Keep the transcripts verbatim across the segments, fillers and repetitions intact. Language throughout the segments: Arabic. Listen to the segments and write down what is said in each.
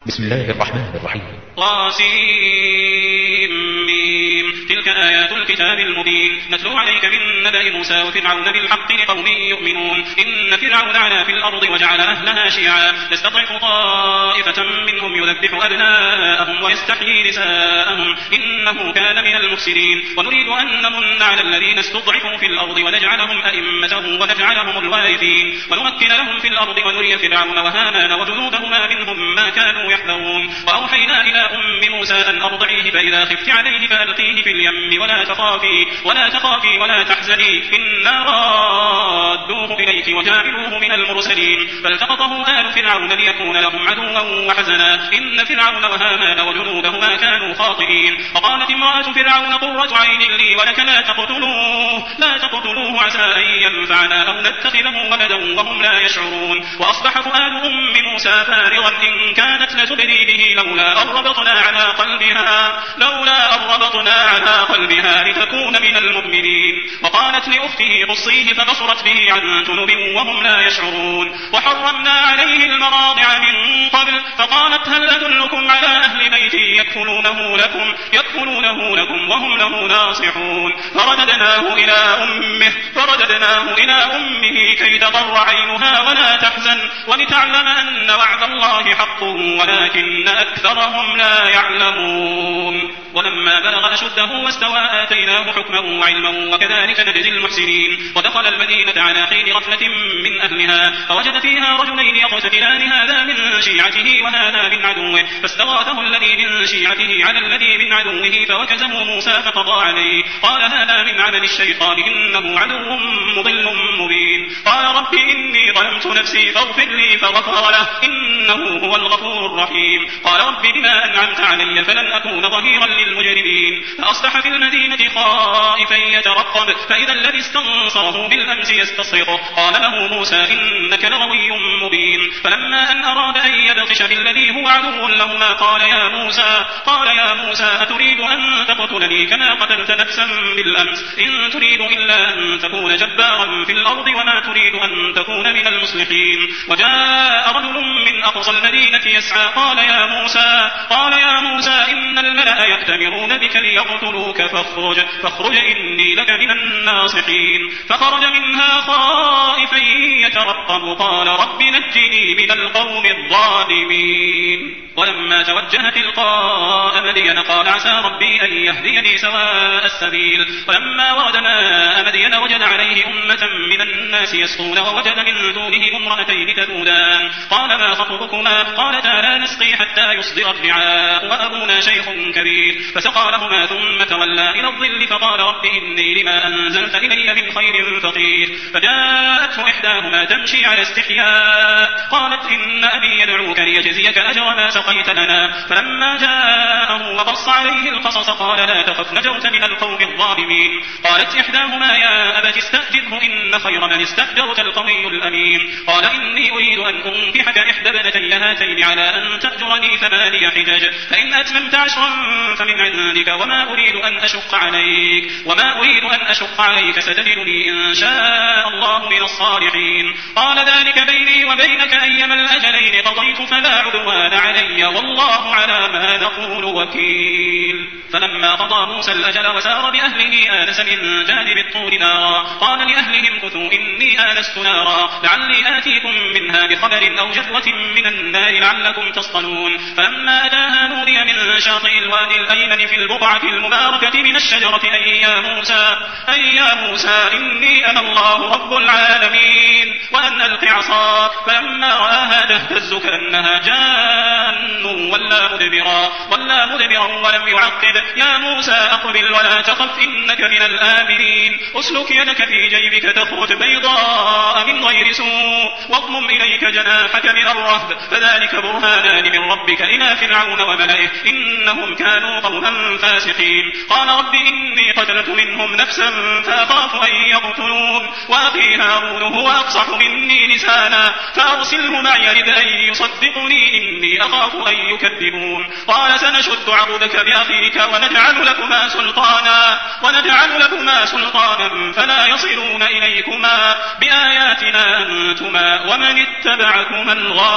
بسم الله الرحمن الرحيم. طاسيم. تلك آيات الكتاب المبين نتلو عليك من نبأ موسى وفرعون بالحق لقوم يؤمنون. إن فرعون علا في الأرض وجعل أهلها شيعا يستضعف طائفة منهم يذبح أبناءهم ويستحيي نساءهم إنه كان من المفسدين. ونريد أن نمن على الذين استضعفوا في الأرض ونجعلهم أئمة ونجعلهم الوارثين ونمكن لهم في الأرض ونري فرعون وهامان وجنودهما منهم ما كانوا يحذرون. وأوحينا إلى أم موسى أن أرضعيه فإذا خفت عليه فألقيه في اليم ولا تخافي ولا تخافي ولا تحزني إنا رادوه إليك وجاعلوه من المرسلين. فالتقطه آل فرعون ليكون لهم عدوا وحزنا إن فرعون وهامان وجنودهما كانوا خاطئين. وقالت امرأة فرعون قرة عين لي ولك لا تقتلوه لا تقتلوه عسى أن ينفعنا أو نتخذه ولدا وهم لا يشعرون. وأصبح فؤاد أم موسى فارغا إن كانت لتبدي به لولا أن ربطنا على قلبها لولا أن ربطنا على قلبها لتكون من المؤمنين. وقالت لأخته قصيه فبصرت به عن جنب وهم لا يشعرون. وحرمنا عليه المراضع من قبل فقالت هل أدلكم على أهل بيت يكفلونه لكم يكفلونه لكم وهم له ناصحون. فرددناه إلى أمه فرددناه إلى أمه كي تقر عينها ولا تحزن ولتعلم أن وعد الله حق ولكن أكثرهم لا يعلمون. ولما بلغ أشده واستوى آتيناه حكما وعلما وكذلك نجزي المحسنين. ودخل المدينة على حين غفلة من أهلها فوجد فيها رجلين يقتتلان هذا من شيعته وهذا من عدوه فاستغاثه الذي من شيعته على الذي من عدوه فوكزه موسى فقضى عليه قال هذا من عمل الشيطان إنه عدو مضل مبين. قال رب إني ظلمت نفسي فاغفر لي فغفر له إنه هو الغفور الرحيم. قال رب بما أنعمت علي فلن أكون ظهيرا للمجرمين. فأصبح في المدينة خائفا يترقب فإذا الذي استنصره بالأمس يستصرخه قال له موسى إنك لغوي مبين. فلما أن أراد أن يبطش بالذي هو عدو لهما قال يا موسى قال يا موسى أتريد أن تقتلني كما قتلت نفسا بالأمس إن تريد إلا أن تكون جبارا في الأرض وما تريد أن تكون من المصلحين. وجاء رجل من أقصى المدينة يسعى قال يا موسى قال يا موسى إن الملأ يأتمرون بك ليقتلوك فاخرج فاخرج إني لك من الناصحين. فخرج منها خائفا يترقب قال رب نجني من القوم الظالمين. ولما توجه تلقاء مدين قال عسى ربي أن يهديني سواء السبيل. ولما ورد ماء مدين وجد عليه أمة من الناس يسقون ووجد من دونهم امرأتين تذودان قال ما خطبكما قالتا لا نسقي حتى يصدر الرعاء وأبونا شيخ كبير. فسقى لهما ثم تولى إلى الظل فقال رب إني لما أنزلت إلي من خير فقير. فجاءته إحداهما تمشي على استحياء قالت إن أبي يدعوك ليجزيك أجر ما سقيت لنا. فلما جاءه وقص عليه القصص قال لا تخف نجوت من القوم الظالمين. قالت إحداهما يا أبت استأجره إن خير من استأجرت القوي الأمين. قال إني أريد أن أنكحك إحدى ابنتي هاتين على أن تأجرني ثماني حجج فإن أتممت عشرا فمن عندك وما أريد أن أشق عليك وما أريد أن أشق عليك ستجدني إن شاء الله من الصالحين. قال ذلك بيني وبينك أيما الأجلين قضيت فلا عدوان علي والله على ما نقول وكيل. فلما قضى موسى الأجل وسار بأهله آنس من جانب الطور نارا قال لأهلهم كثوا إني آنست نارا لعلي آتيكم منها بخبر أو جذوة من النار لعلكم تصطلون. فلما أتاها نودي من شاطئ الوادي الأيمن في البقعة المباركة من الشجرة أي يا موسى أي يا موسى إني أنا الله رب العالمين وأن ألق عصاك. فلما رآها تهتز كأنها جان ولا مدبرا ولا مدبرا ولم يعقب يا موسى أقبل ولا تخف إنك من الآمنين. أسلك يدك في جيبك تخرج بيضاء من غير سوء واضمم إليك جناحك من الرهب فذلك برهانان من ربك إلى فرعون وملئه إنهم كانوا قوما فاسقين. قال رب إني قتلت منهم نفسا فأخاف أن يقتلون وأخي هارون هو أفصح مني لسانا فأرسله معي يرد أن يصدقني إني أخاف أن أن يكذبون قال سنشد عضدك بأخيك ونجعل لكما سلطانا ونجعل لكما سلطانا فلا يصلون إليكما بآياتنا أنتما ومن اتبعكما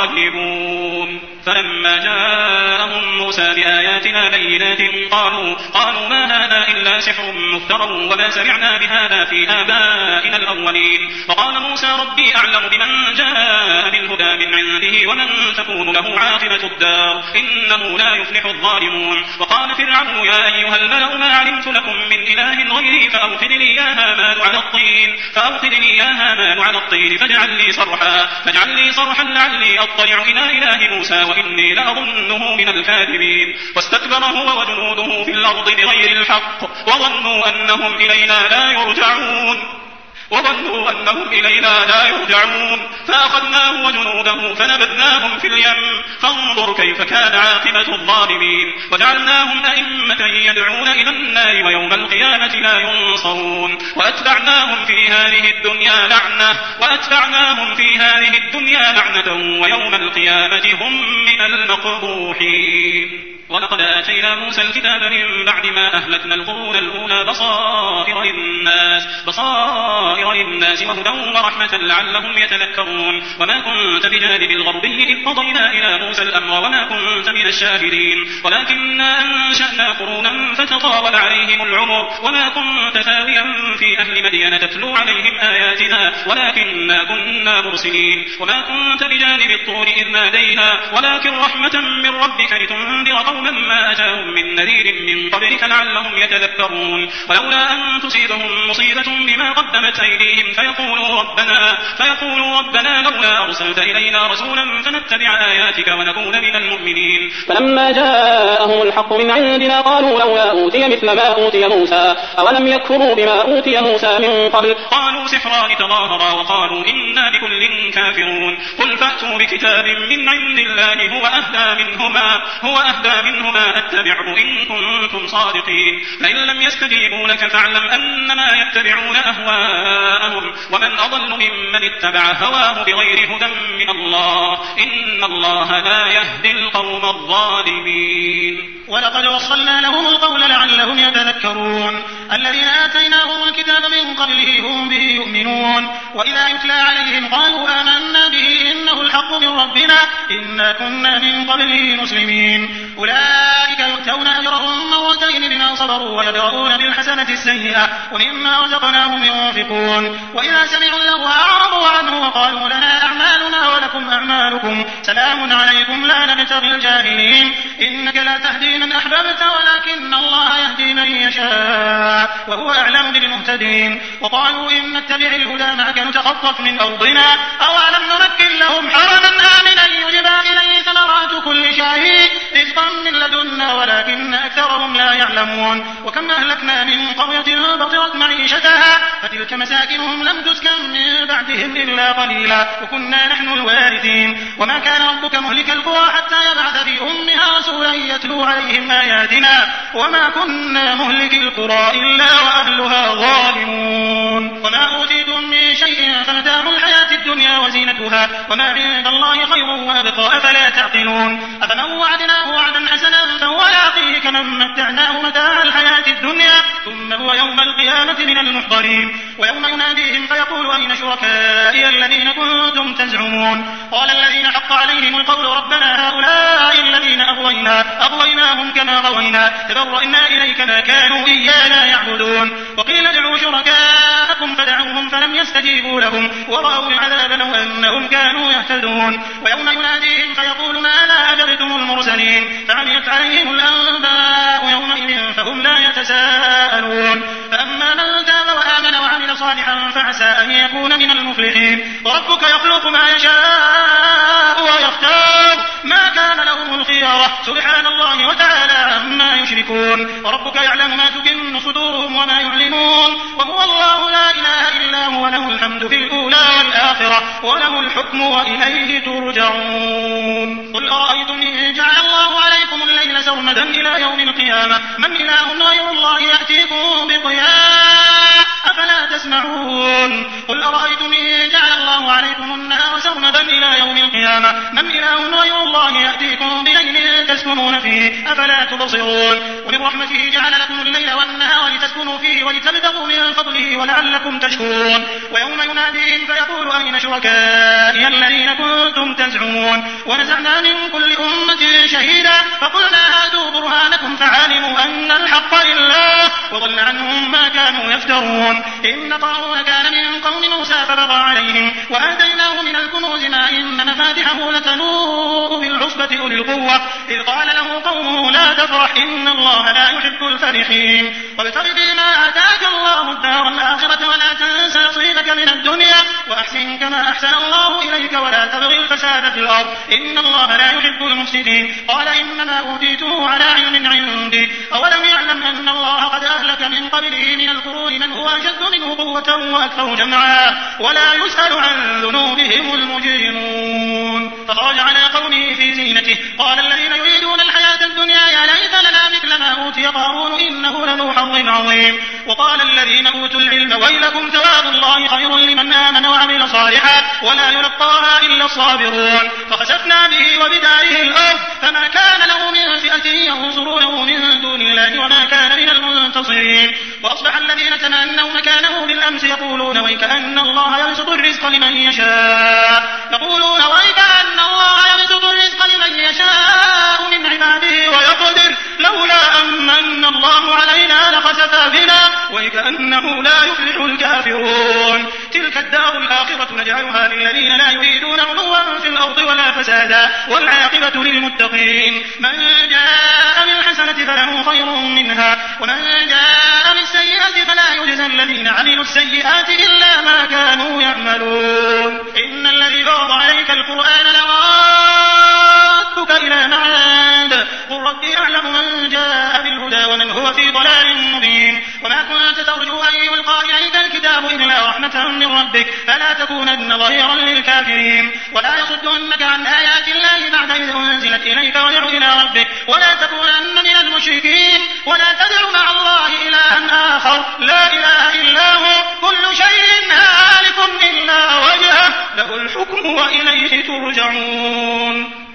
الغالبون فلما جاءهم موسى بآياتنا بينات قالوا, قالوا ما هذا إلا سحر مفترى وما سمعنا بهذا في آبائنا الأولين وقال موسى ربي أعلم بمن جاء بالهدى من عنده ومن تكون له عاقبة الدار إنه لا يفلح الظالمون وقال فرعون يا أيها الملأ ما علمت لكم من إله غيري فأوقد لي يا هامان على الطين فأوقد لي يا هامان على الطين فاجعل لي صرحا فاجعل لي صرحا لعلي أطلع إلى إله موسى وإني لأظنه من الكاذبين واستكبر هو وجنوده في الأرض بغير الحق وظنوا أنهم إلينا لا يرجعون وظنوا أنهم إلينا لا يرجعون فأخذناه وجنوده فنبذناهم في اليم فانظر كيف كان عاقبة الظالمين وجعلناهم أئمة يدعون إلى النار ويوم القيامة لا ينصرون وأتبعناهم في هذه الدنيا لعنة وأتبعناهم في هذه الدنيا لعنة ويوم القيامة هم من المقبوحين ولقد آتينا موسى الكتاب من بعد ما أهلكنا القرون الأولى بصائر للناس بصائر للناس وهدى ورحمة لعلهم يتذكرون وما كنت بجانب الغربي إذ قضينا إلى موسى الأمر وما كنت من الشاهدين ولكننا أنشأنا قرونا فتطاول عليهم العمر وما كنت ثاويا في أهل مدين تتلو عليهم آياتنا ولكننا كنا مرسلين وما كنت بجانب الطور إذ نادينا ولكن رحمة من ربك لتنذر قوما ما أتاهم من نذير من قبلك لعلهم يتذكرون ولولا أن تصيبهم مصيبة بما قدمت أيديهم فيقولوا ربنا, فيقولوا ربنا لولا أرسلت إلينا رسولا فنتبع آياتك ونكون من المؤمنين فلما جاءهم الحق من عندنا قالوا لولا أوتي مثل ما أوتي موسى أولم يكفروا بما أوتي موسى من قبل قالوا سحران تظاهرا وقالوا إنا بكل كافرون قل فأتوا بكتاب من عند الله هو أهدى منهما هو أهدى منهما أتبعه إن كنتم صادقين فإن لم يستجيبوا لك فاعلم أنما يتبعون أهواءهم ومن أضل ممن اتبع هواه بغير هدى من الله إن الله لا يهدي القوم الظالمين ولقد وصلنا لهم القول لعلهم يتذكرون الذين آتيناهم الكتاب من قبله هم به يؤمنون وإذا يتلى عليهم قالوا آمنا به إنه الحق من ربنا إنا كنا من قبله مسلمين أولئك يؤتون أجرهم مرتين بما صبروا ويدرؤون بالحسنة السيئة ومما رزقناهم ينفقون وإذا سمعوا اللغو أعرضوا عنه وقالوا لنا أعمالنا ولكم أعمالكم سلام عليكم لا نبتغي الجاهلين إنك لا تهدي من أحببت ولكن الله يهدي من يشاء وهو أعلم بالمهتدين وقالوا إن نتبع الهدى معك نتخطف من أرضنا أولم نمكن لهم حرما آمنا يجبى إليه ثمرات كل شيء رزقا من لدنا ولكن أكثرهم لا يعلمون وكم أهلكنا من قرية بطرت معيشتها فتلك مساكنهم لم تسكن من بعدهم إلا قليلا وكنا نحن الوارثين وما كان ربك مهلك القرى حتى يبعث في أمها رسولا يتلو عليهم آياتنا وما كنا مهلك القرى إلا وأهلها ظالمون وما أوتيتم من شيء فمتاع الحياة الدنيا وزينتها وما عند الله خير وأبقى أفلا تعقلون أفمن وعدناه وعدا حسنا فهو لاقيه كمن متعناه متاع الحياة الدنيا ثم هو يوم القيامة من المحضرين ويوم يناديهم فيقول أين شركائي الذين كنتم تزعمون قال الذين حق عليهم القول ربنا هؤلاء الذين أغوينا أغويناهم كما غوينا تبرأنا إليك ما كانوا إيانا يعبدون وقيل ادعوا شركاءكم فدعوهم فلم يستجيبوا لهم ورأوا العذاب لو أنهم كانوا يهتدون ويوم يناديهم فيقول ماذا أجبتم المرسلين فعميت عليهم الأنباء يومئذ فهم لا يتساءلون فأما من تاب وآمن وعمل صالحا فعسى أن يكون من المفلحين وربك يخلق ما يشاء ويختار ما كان لهم الخيارة سبحان الله وتعالى عما يشركون وربك يعلم ما تكن صدورهم وما يعلنون وهو الله لا إله إلا هو له الحمد في الأولى والآخرة وله الحكم وإليه ترجعون قل أرأيتم إن جعل الله عليكم الليل سرمدا إلى يوم القيامة من إله غير الله يأتيكم بضياء أفلا تسمعون قل أرأيتم إن جعل الله عليكم النهار سرمدا إلى يوم القيامة من إله غير الله يأتيكم بليل لتسكنون فيه أفلا تبصرون ومن رحمته جعل لكم الليل والنهار لتسكنوا فيه ولتبتغوا من فضله ولعلكم تشكرون ويوم يناديهم فيقول أين شركائي الذين كنتم تزعمون ونزعنا من كل أمة شهيدا فقلنا هاتوا برهانكم فعلموا أن الحق لله وضل عنهم ما كانوا يفترون إن قارون كان من قوم موسى فبغى عليهم وآتيناه من الكنوز ما إن مفاتحه لتنوء بالعصبة أولي القوة إذ قال له قومه لا تفرح إن الله لا يحب الفرحين وابتغ فيما آتاك الله الدار الآخرة ولا تنس نصيبك من الدنيا وأحسن كما أحسن الله إليك ولا تبغي الفساد في الأرض إن الله لا يحب المفسدين قال إنما أوتيته على علم عندي أولم يعلم أن الله قد أهلك من قبله من القرون من هو أشد منه قوة وأكثر جمعا ولا يسأل عن ذنوبهم المجرمون فخرج على قومه في زينته قال الذين يريدون الحياة الدنيا يا ليت لنا مثل ما أوتي قارون إنه لذو حظ عظيم وقال الذين أوتوا العلم ويلكم ثواب الله خير لمن آمن وعمل صالحا ولا يلقاها إلا الصابرون فخسفنا به وبداره الأرض فما كان له من فئة ينصرونه من دون الله وما كان من المنتصرين وأصبح الذين تمنوا مكانه بالأمس يقولون ويكأن الله يبسط الرزق لمن يشاء يقولون ويكأن الله يبسط الرزق لمن يشاء من عباده ويقدر لولا أمن الله علينا لخسف بنا ويكأنه لا يفلح الكافرون تلك الدار الآخرة نجعلها للذين لا يريدون علوا في الأرض ولا فسادا والعاقبة للمتقين من جاء بالحسنة فله خير منها ومن جاء بالسيئة فلا يجزى الذين عملوا السيئات إلا ما كانوا يعملون إن الذي فرض عليك القرآن لرادك إلى معاد قل ربي أعلم من جاء بالهدى ومن هو في ضلال مبين وما كنت ترجو أن يلقى إليك الكتاب إلا رحمة من ربك فلا تكونن ظهيرا للكافرين ولا يصدنك عن آيات الله بعد إذ أنزلت إليك وادع إلى ربك ولا تكونن من المشركين ولا تدع مع الله إلها آخر لا إله إلا هو كل شيء هالك إلا وجهه له الحكم وإليه ترجعون.